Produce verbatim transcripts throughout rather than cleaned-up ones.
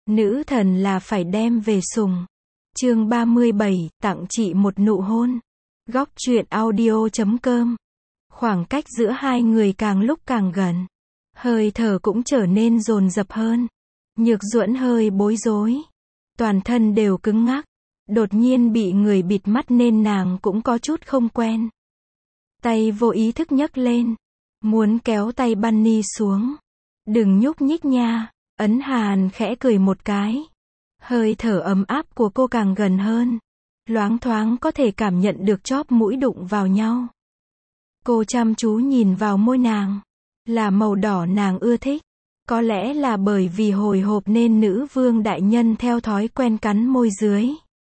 Nữ thần là phải đem về sùng. Chương ba mươi bảy, tặng chị một nụ hôn. Góc truyện audio chấm com. Khoảng cách giữa hai người càng lúc càng gần. Hơi thở cũng trở nên dồn dập hơn. Nhược Duẫn hơi bối rối. Toàn thân đều cứng ngắc. Đột nhiên bị người bịt mắt nên nàng cũng có chút không quen. Tay vô ý thức nhấc lên. Muốn kéo tay Bunny xuống. Đừng nhúc nhích nha. Ấn Hàn khẽ cười một cái. Hơi thở ấm áp của cô càng gần hơn. Loáng thoáng có thể cảm nhận được chóp mũi đụng vào nhau. Cô chăm chú nhìn vào môi nàng. Là màu đỏ nàng ưa thích. Có lẽ là bởi vì hồi hộp nên nữ vương đại nhân theo thói quen cắn môi dưới.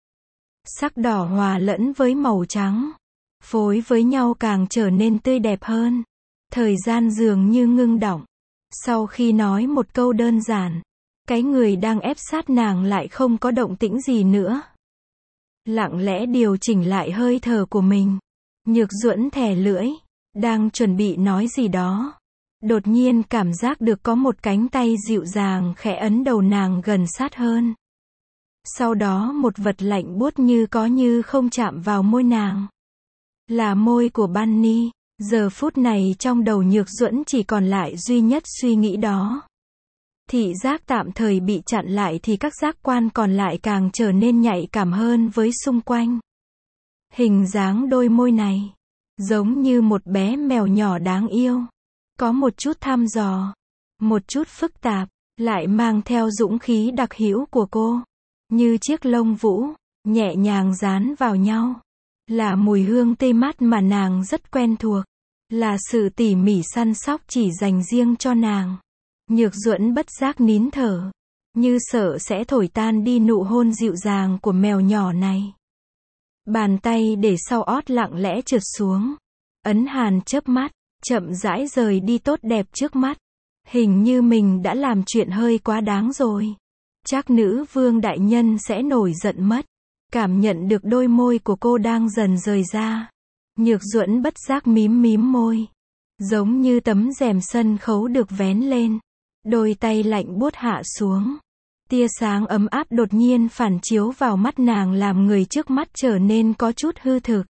Sắc đỏ hòa lẫn với màu trắng. Phối với nhau càng trở nên tươi đẹp hơn. Thời gian dường như ngưng đọng. Sau khi nói một câu đơn giản, cái người đang ép sát nàng lại không có động tĩnh gì nữa. Lặng lẽ điều chỉnh lại hơi thở của mình. Nhược Duẫn thè lưỡi, đang chuẩn bị nói gì đó. Đột nhiên cảm giác được có một cánh tay dịu dàng khẽ ấn đầu nàng gần sát hơn. Sau đó một vật lạnh buốt như có như không chạm vào môi nàng. Là môi của Bunny. Giờ phút này trong đầu Nhược Duẫn chỉ còn lại duy nhất suy nghĩ đó. Thị giác tạm thời bị chặn lại thì các giác quan còn lại càng trở nên nhạy cảm hơn với xung quanh. Hình dáng đôi môi này, giống như một bé mèo nhỏ đáng yêu. Có một chút thăm dò, một chút phức tạp, lại mang theo dũng khí đặc hữu của cô. Như chiếc lông vũ, nhẹ nhàng dán vào nhau. Là mùi hương tươi mát mà nàng rất quen thuộc. Là sự tỉ mỉ săn sóc chỉ dành riêng cho nàng. Nhược Duẫn bất giác nín thở. Như sợ sẽ thổi tan đi nụ hôn dịu dàng của mèo nhỏ này. Bàn tay để sau ót lặng lẽ trượt xuống. Ấn Hàn chớp mắt, chậm rãi rời đi tốt đẹp trước mắt. Hình như mình đã làm chuyện hơi quá đáng rồi. Chắc nữ vương đại nhân sẽ nổi giận mất. Cảm nhận được đôi môi của cô đang dần rời ra. Nhược Duẫn bất giác mím mím môi. Giống như tấm rèm sân khấu được vén lên. Đôi tay lạnh buốt hạ xuống. Tia sáng ấm áp đột nhiên phản chiếu vào mắt nàng làm người trước mắt trở nên có chút hư thực.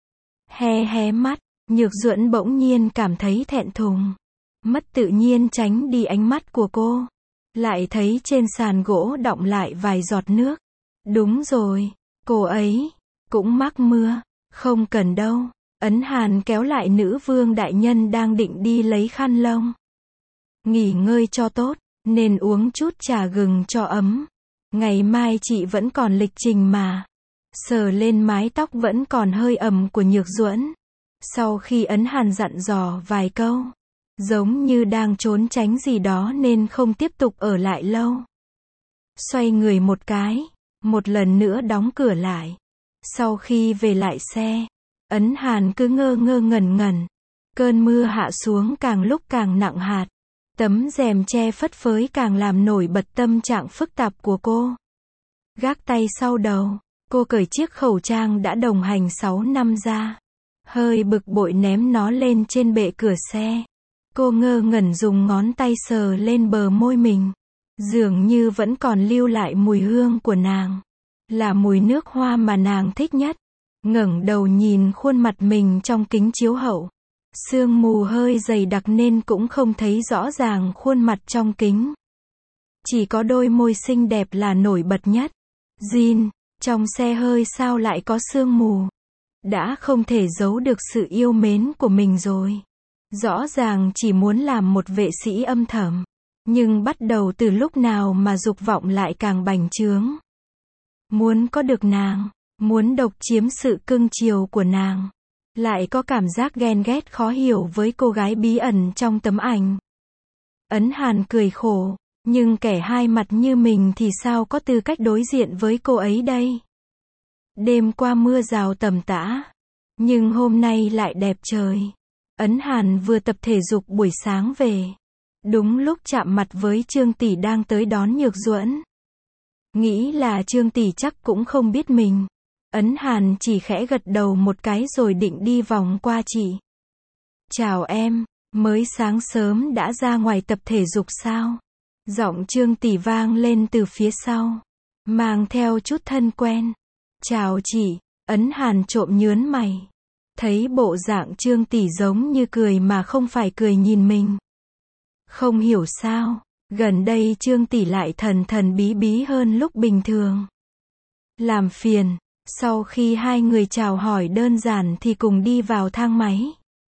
Hé hé mắt, Nhược Duẫn bỗng nhiên cảm thấy thẹn thùng. Mất tự nhiên tránh đi ánh mắt của cô. Lại thấy trên sàn gỗ đọng lại vài giọt nước. Đúng rồi, cô ấy cũng mắc mưa. Không cần đâu. Ấn Hàn kéo lại nữ vương đại nhân đang định đi lấy khăn lông. Nghỉ ngơi cho tốt, nên uống chút trà gừng cho ấm. Ngày mai chị vẫn còn lịch trình mà. Sờ lên mái tóc vẫn còn hơi ẩm của Nhược Duẫn. Sau khi Ấn Hàn dặn dò vài câu, giống như đang trốn tránh gì đó nên không tiếp tục ở lại lâu. Xoay người một cái, một lần nữa đóng cửa lại. Sau khi về lại xe, Ấn Hàn cứ ngơ ngơ ngẩn ngẩn. Cơn mưa hạ xuống càng lúc càng nặng hạt. Tấm rèm che phất phới càng làm nổi bật tâm trạng phức tạp của cô. Gác tay sau đầu, cô cởi chiếc khẩu trang đã đồng hành sáu năm ra. Hơi bực bội ném nó lên trên bệ cửa xe. Cô ngơ ngẩn dùng ngón tay sờ lên bờ môi mình. Dường như vẫn còn lưu lại mùi hương của nàng. Là mùi nước hoa mà nàng thích nhất. Ngẩng đầu nhìn khuôn mặt mình trong kính chiếu hậu. Sương mù hơi dày đặc nên cũng không thấy rõ ràng khuôn mặt trong kính. Chỉ có đôi môi xinh đẹp là nổi bật nhất. Jean, trong xe hơi sao lại có sương mù? Đã không thể giấu được sự yêu mến của mình rồi. Rõ ràng chỉ muốn làm một vệ sĩ âm thầm. Nhưng bắt đầu từ lúc nào mà dục vọng lại càng bành trướng. Muốn có được nàng, muốn độc chiếm sự cưng chiều của nàng. Lại có cảm giác ghen ghét khó hiểu với cô gái bí ẩn trong tấm ảnh. Ấn Hàn cười khổ, nhưng kẻ hai mặt như mình thì sao có tư cách đối diện với cô ấy đây? Đêm qua mưa rào tầm tã, nhưng hôm nay lại đẹp trời. Ấn Hàn vừa tập thể dục buổi sáng về. Đúng lúc chạm mặt với Trương tỷ đang tới đón Nhược Duẫn. Nghĩ là Trương tỷ chắc cũng không biết mình. Ấn Hàn chỉ khẽ gật đầu một cái rồi định đi vòng qua chị. Chào em, mới sáng sớm đã ra ngoài tập thể dục sao? Giọng Trương Tỷ vang lên từ phía sau, mang theo chút thân quen. Chào chị, Ấn Hàn trộm nhớn mày. Thấy bộ dạng Trương Tỷ giống như cười mà không phải cười nhìn mình. Không hiểu sao, gần đây Trương Tỷ lại thần thần bí bí hơn lúc bình thường. Làm phiền, sau khi hai người chào hỏi đơn giản thì cùng đi vào thang máy.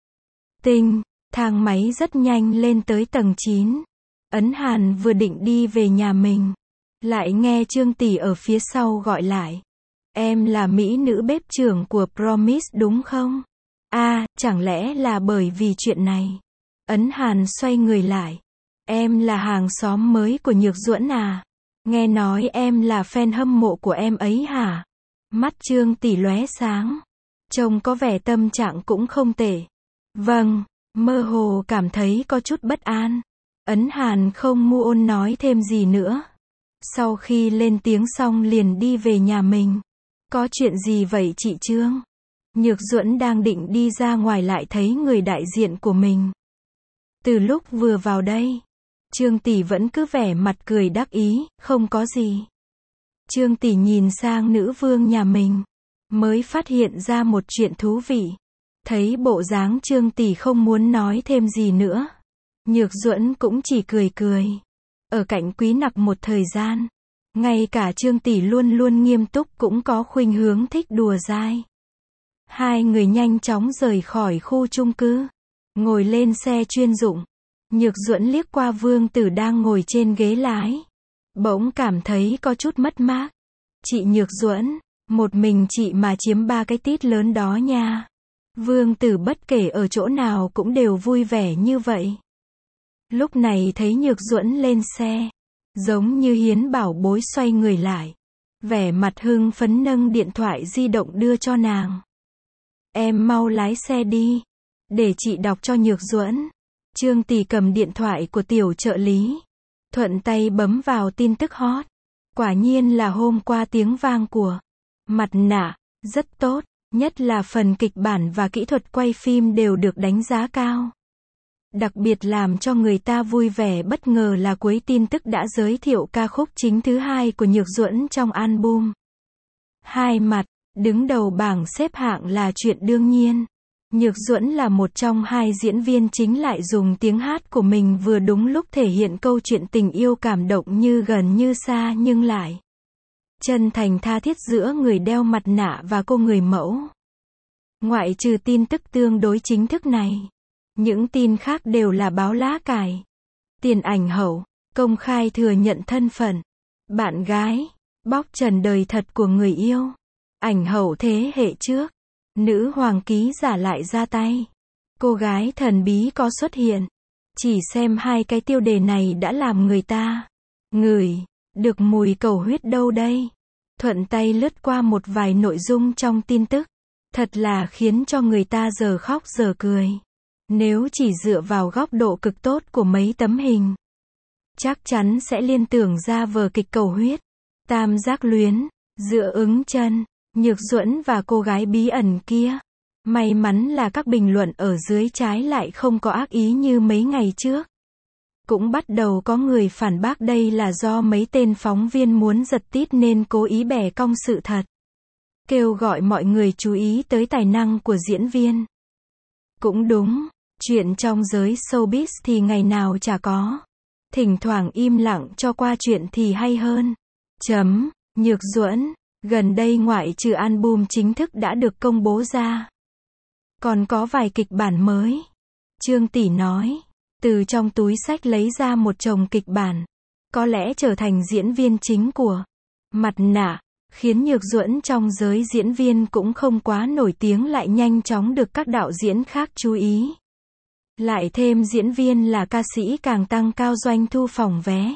Tinh, thang máy rất nhanh lên tới tầng chín. Ấn Hàn vừa định đi về nhà mình, lại nghe Trương Tỷ ở phía sau gọi lại. Em là mỹ nữ bếp trưởng của Promise đúng không? À, chẳng lẽ là bởi vì chuyện này? Ấn Hàn xoay người lại. Em là hàng xóm mới của Nhược Duẫn à? Nghe nói em là fan hâm mộ của em ấy hả? Mắt Trương Tỷ lóe sáng. Trông có vẻ tâm trạng cũng không tệ. Vâng, mơ hồ cảm thấy có chút bất an. Ấn Hàn không mu ôn nói thêm gì nữa. Sau khi lên tiếng xong liền đi về nhà mình. Có chuyện gì vậy chị Trương? Nhược Duẫn đang định đi ra ngoài lại thấy người đại diện của mình. Từ lúc vừa vào đây, Trương Tỷ vẫn cứ vẻ mặt cười đắc ý, không có gì. Trương Tỷ nhìn sang nữ vương nhà mình, mới phát hiện ra một chuyện thú vị. Thấy bộ dáng Trương Tỷ không muốn nói thêm gì nữa, Nhược Duẫn cũng chỉ cười cười. Ở cạnh Quý Nặc một thời gian, ngay cả Trương Tỷ luôn luôn nghiêm túc cũng có khuynh hướng thích đùa dai. Hai người nhanh chóng rời khỏi khu chung cư, ngồi lên xe chuyên dụng. Nhược Duẫn liếc qua Vương Tử đang ngồi trên ghế lái, bỗng cảm thấy có chút mất mát. Chị Nhược Duẫn, một mình chị mà chiếm ba cái tít lớn đó nha. Vương Tử bất kể ở chỗ nào cũng đều vui vẻ như vậy. Lúc này thấy Nhược Duẫn lên xe, giống như hiến bảo bối xoay người lại, vẻ mặt hưng phấn nâng điện thoại di động đưa cho nàng. Em mau lái xe đi, để chị đọc cho Nhược Duẫn. Trương Tỷ cầm điện thoại của tiểu trợ lý, thuận tay bấm vào tin tức hot. Quả nhiên là hôm qua tiếng vang của Mặt Nạ, rất tốt, nhất là phần kịch bản và kỹ thuật quay phim đều được đánh giá cao. Đặc biệt làm cho người ta vui vẻ bất ngờ là cuối tin tức đã giới thiệu ca khúc chính thứ hai của Nhược Duẫn trong album. Hai mặt, đứng đầu bảng xếp hạng là chuyện đương nhiên. Nhược Duẫn là một trong hai diễn viên chính lại dùng tiếng hát của mình vừa đúng lúc thể hiện câu chuyện tình yêu cảm động như gần như xa nhưng lại chân thành tha thiết giữa người đeo mặt nạ và cô người mẫu. Ngoại trừ tin tức tương đối chính thức này, những tin khác đều là báo lá cải. Tiền ảnh hậu, công khai thừa nhận thân phận bạn gái, bóc trần đời thật của người yêu. Ảnh hậu thế hệ trước, nữ hoàng ký giả lại ra tay. Cô gái thần bí có xuất hiện. Chỉ xem hai cái tiêu đề này đã làm người ta ngửi được mùi cầu huyết đâu đây. Thuận tay lướt qua một vài nội dung trong tin tức, thật là khiến cho người ta giờ khóc giờ cười. Nếu chỉ dựa vào góc độ cực tốt của mấy tấm hình, chắc chắn sẽ liên tưởng ra vở kịch cầu huyết, tam giác luyến, giữa ứng chân, Nhược Duẫn và cô gái bí ẩn kia. May mắn là các bình luận ở dưới trái lại không có ác ý như mấy ngày trước. Cũng bắt đầu có người phản bác đây là do mấy tên phóng viên muốn giật tít nên cố ý bẻ cong sự thật. Kêu gọi mọi người chú ý tới tài năng của diễn viên. Cũng đúng, chuyện trong giới showbiz thì ngày nào chả có. Thỉnh thoảng im lặng cho qua chuyện thì hay hơn. Chấm, Nhược Duẫn, gần đây ngoại trừ album chính thức đã được công bố ra, còn có vài kịch bản mới. Trương Tỷ nói, từ trong túi xách lấy ra một chồng kịch bản, có lẽ trở thành diễn viên chính của Mặt Nạ, khiến Nhược Duẫn trong giới diễn viên cũng không quá nổi tiếng lại nhanh chóng được các đạo diễn khác chú ý. Lại thêm diễn viên là ca sĩ càng tăng cao doanh thu phòng vé.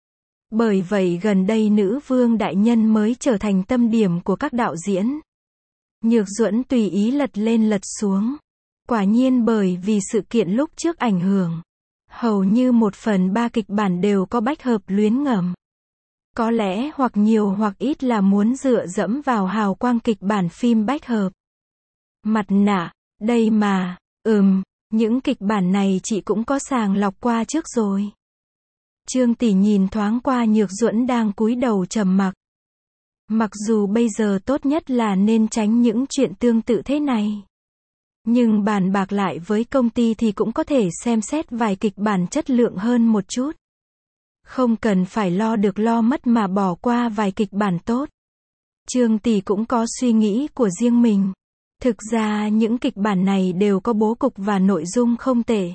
Bởi vậy gần đây nữ vương đại nhân mới trở thành tâm điểm của các đạo diễn. Nhược Duẫn tùy ý lật lên lật xuống. Quả nhiên bởi vì sự kiện lúc trước ảnh hưởng, hầu như một phần ba kịch bản đều có bách hợp luyến ngầm. Có lẽ hoặc nhiều hoặc ít là muốn dựa dẫm vào hào quang kịch bản phim bách hợp. Mặt Nạ, đây mà, ừm, những kịch bản này chị cũng có sàng lọc qua trước rồi. Trương tỷ nhìn thoáng qua Nhược Duẫn đang cúi đầu trầm mặc. Mặc dù bây giờ tốt nhất là nên tránh những chuyện tương tự thế này. Nhưng bàn bạc lại với công ty thì cũng có thể xem xét vài kịch bản chất lượng hơn một chút. Không cần phải lo được lo mất mà bỏ qua vài kịch bản tốt. Trương tỷ cũng có suy nghĩ của riêng mình. Thực ra những kịch bản này đều có bố cục và nội dung không tệ.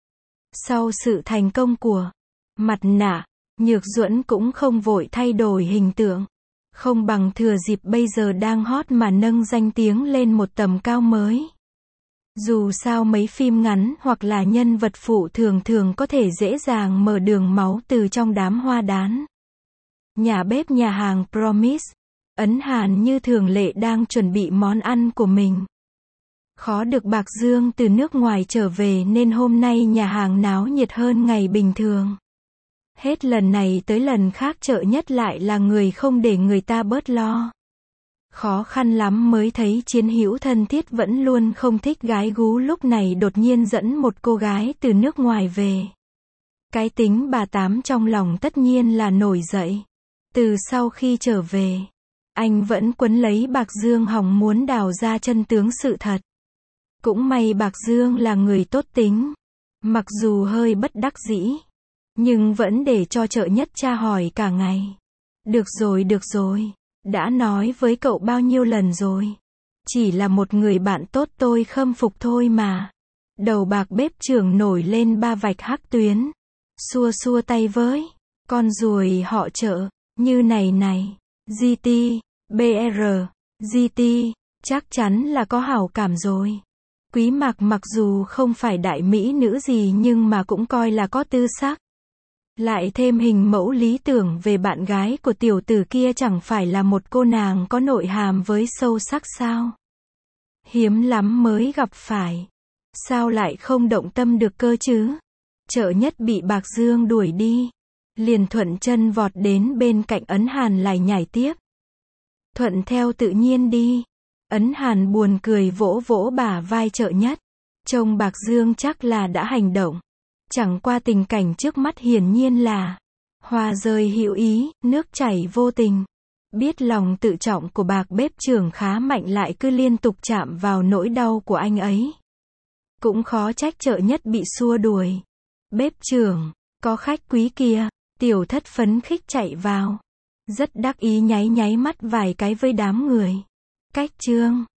Sau sự thành công của Mặt nạ, Nhược Duẫn cũng không vội thay đổi hình tượng. Không bằng thừa dịp bây giờ đang hot mà nâng danh tiếng lên một tầm cao mới. Dù sao mấy phim ngắn hoặc là nhân vật phụ thường thường có thể dễ dàng mở đường máu từ trong đám hoa đán. Nhà bếp nhà hàng Promise, Ấn Hàn như thường lệ đang chuẩn bị món ăn của mình. Khó được Bạc Dương từ nước ngoài trở về nên hôm nay nhà hàng náo nhiệt hơn ngày bình thường. Hết lần này tới lần khác chợ nhất lại là người không để người ta bớt lo. Khó khăn lắm mới thấy chiến hữu thân thiết vẫn luôn không thích gái gú lúc này đột nhiên dẫn một cô gái từ nước ngoài về. Cái tính bà Tám trong lòng tất nhiên là nổi dậy. Từ sau khi trở về, anh vẫn quấn lấy Bạc Dương hòng muốn đào ra chân tướng sự thật. Cũng may Bạc Dương là người tốt tính. Mặc dù hơi bất đắc dĩ, nhưng vẫn để cho chợ nhất tra hỏi cả ngày. Được rồi được rồi, đã nói với cậu bao nhiêu lần rồi. Chỉ là một người bạn tốt tôi khâm phục thôi mà. Đầu bạc bếp trưởng nổi lên ba vạch hắc tuyến. Xua xua tay với con ruồi họ chợ, như này này, giê tê, bê rờ, giê tê, chắc chắn là có hảo cảm rồi. Quý Mạc mặc dù không phải đại mỹ nữ gì nhưng mà cũng coi là có tư sắc. Lại thêm hình mẫu lý tưởng về bạn gái của tiểu tử kia chẳng phải là một cô nàng có nội hàm với sâu sắc sao? Hiếm lắm mới gặp phải. Sao lại không động tâm được cơ chứ? Chợ nhất bị Bạc Dương đuổi đi. Liền thuận chân vọt đến bên cạnh Ấn Hàn lại nhảy tiếp. Thuận theo tự nhiên đi. Ấn Hàn buồn cười vỗ vỗ bả vai chợ nhất. Trông Bạc Dương chắc là đã hành động. Chẳng qua tình cảnh trước mắt hiển nhiên là hoa rơi hữu ý, nước chảy vô tình. Biết lòng tự trọng của bạc bếp trưởng khá mạnh lại cứ liên tục chạm vào nỗi đau của anh ấy. Cũng khó trách chợ nhất bị xua đuổi. Bếp trưởng, có khách quý kìa. Tiểu thất phấn khích chạy vào. Rất đắc ý nháy nháy mắt vài cái với đám người. Cách Trương